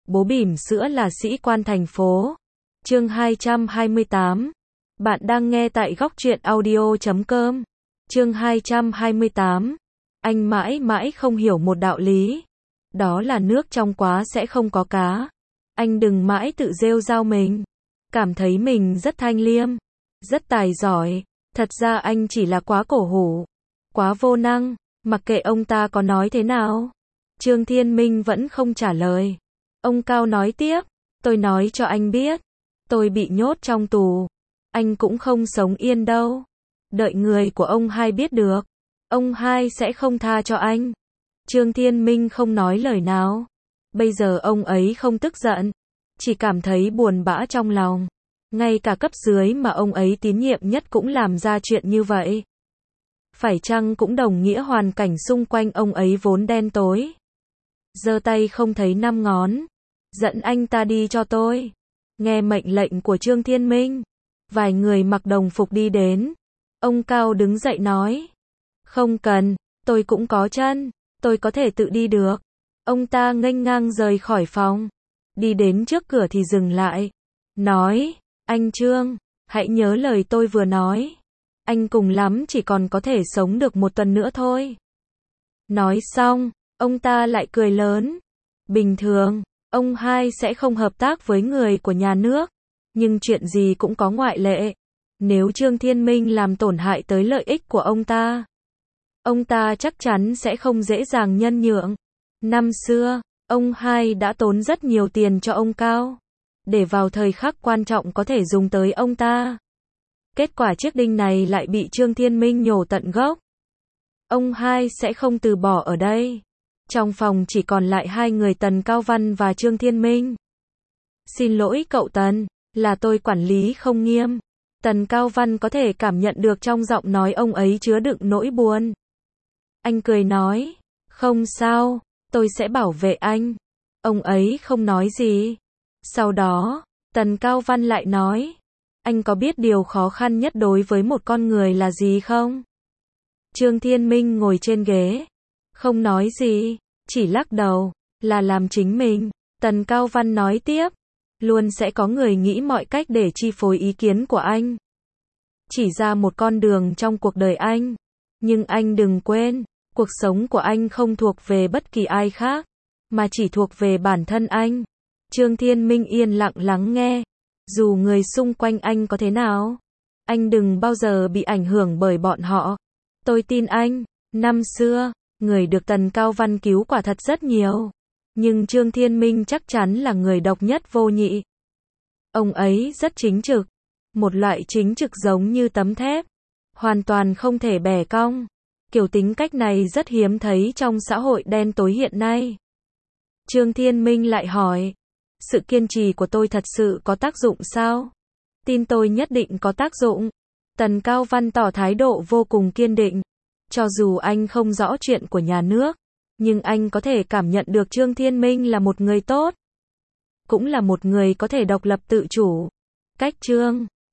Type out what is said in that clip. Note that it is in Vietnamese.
Bố bỉm sữa là sĩ quan thành phố. Chương 228. Bạn đang nghe tại góc truyện audio.com. Chương 228. Anh mãi mãi không hiểu một đạo lý. Đó là nước trong quá sẽ không có cá. Anh đừng mãi tự rêu rao mình. Cảm thấy mình rất thanh liêm, rất tài giỏi. Thật ra anh chỉ là quá cổ hủ, quá vô năng. Mặc kệ ông ta có nói thế nào. Trương Thiên Minh vẫn không trả lời. Ông Cao nói tiếp, tôi nói cho anh biết, tôi bị nhốt trong tù. Anh cũng không sống yên đâu. Đợi người của ông hai biết được, ông hai sẽ không tha cho anh. Trương Thiên Minh không nói lời nào. Bây giờ ông ấy không tức giận, chỉ cảm thấy buồn bã trong lòng. Ngay cả cấp dưới mà ông ấy tín nhiệm nhất cũng làm ra chuyện như vậy. Phải chăng cũng đồng nghĩa hoàn cảnh xung quanh ông ấy vốn đen tối? Giơ tay không thấy năm ngón. Dẫn anh ta đi cho tôi. Nghe mệnh lệnh của Trương Thiên Minh, vài người mặc đồng phục đi đến. Ông Cao đứng dậy nói, không cần, tôi cũng có chân, tôi có thể tự đi được. Ông ta nghênh ngang rời khỏi phòng. Đi đến trước cửa thì dừng lại. Nói, anh Trương, hãy nhớ lời tôi vừa nói. Anh cùng lắm chỉ còn có thể sống được một tuần nữa thôi. Nói xong, ông ta lại cười lớn. Bình thường, ông hai sẽ không hợp tác với người của nhà nước. Nhưng chuyện gì cũng có ngoại lệ. Nếu Trương Thiên Minh làm tổn hại tới lợi ích của ông ta chắc chắn sẽ không dễ dàng nhân nhượng. Năm xưa, ông hai đã tốn rất nhiều tiền cho ông Cao, để vào thời khắc quan trọng có thể dùng tới ông ta. Kết quả chiếc đinh này lại bị Trương Thiên Minh nhổ tận gốc. Ông hai sẽ không từ bỏ ở đây. Trong phòng chỉ còn lại hai người Tần Cao Văn và Trương Thiên Minh. Xin lỗi cậu Tần, là tôi quản lý không nghiêm. Tần Cao Văn có thể cảm nhận được trong giọng nói ông ấy chứa đựng nỗi buồn. Anh cười nói, không sao, tôi sẽ bảo vệ anh. Ông ấy không nói gì. Sau đó, Tần Cao Văn lại nói, anh có biết điều khó khăn nhất đối với một con người là gì không? Trương Thiên Minh ngồi trên ghế, không nói gì, chỉ lắc đầu, là làm chính mình. Tần Cao Văn nói tiếp, luôn sẽ có người nghĩ mọi cách để chi phối ý kiến của anh, chỉ ra một con đường trong cuộc đời anh. Nhưng anh đừng quên, cuộc sống của anh không thuộc về bất kỳ ai khác, mà chỉ thuộc về bản thân anh. Trương Thiên Minh yên lặng lắng nghe. Dù người xung quanh anh có thế nào, anh đừng bao giờ bị ảnh hưởng bởi bọn họ. Tôi tin anh. Năm xưa, người được Tần Cao Văn cứu quả thật rất nhiều. Nhưng Trương Thiên Minh chắc chắn là người độc nhất vô nhị. Ông ấy rất chính trực. Một loại chính trực giống như tấm thép, hoàn toàn không thể bẻ cong. Kiểu tính cách này rất hiếm thấy trong xã hội đen tối hiện nay. Trương Thiên Minh lại hỏi, sự kiên trì của tôi thật sự có tác dụng sao? Tin tôi nhất định có tác dụng. Tần Cao Văn tỏ thái độ vô cùng kiên định. Cho dù anh không rõ chuyện của nhà nước, nhưng anh có thể cảm nhận được Trương Thiên Minh là một người tốt. Cũng là một người có thể độc lập tự chủ. Cách Trương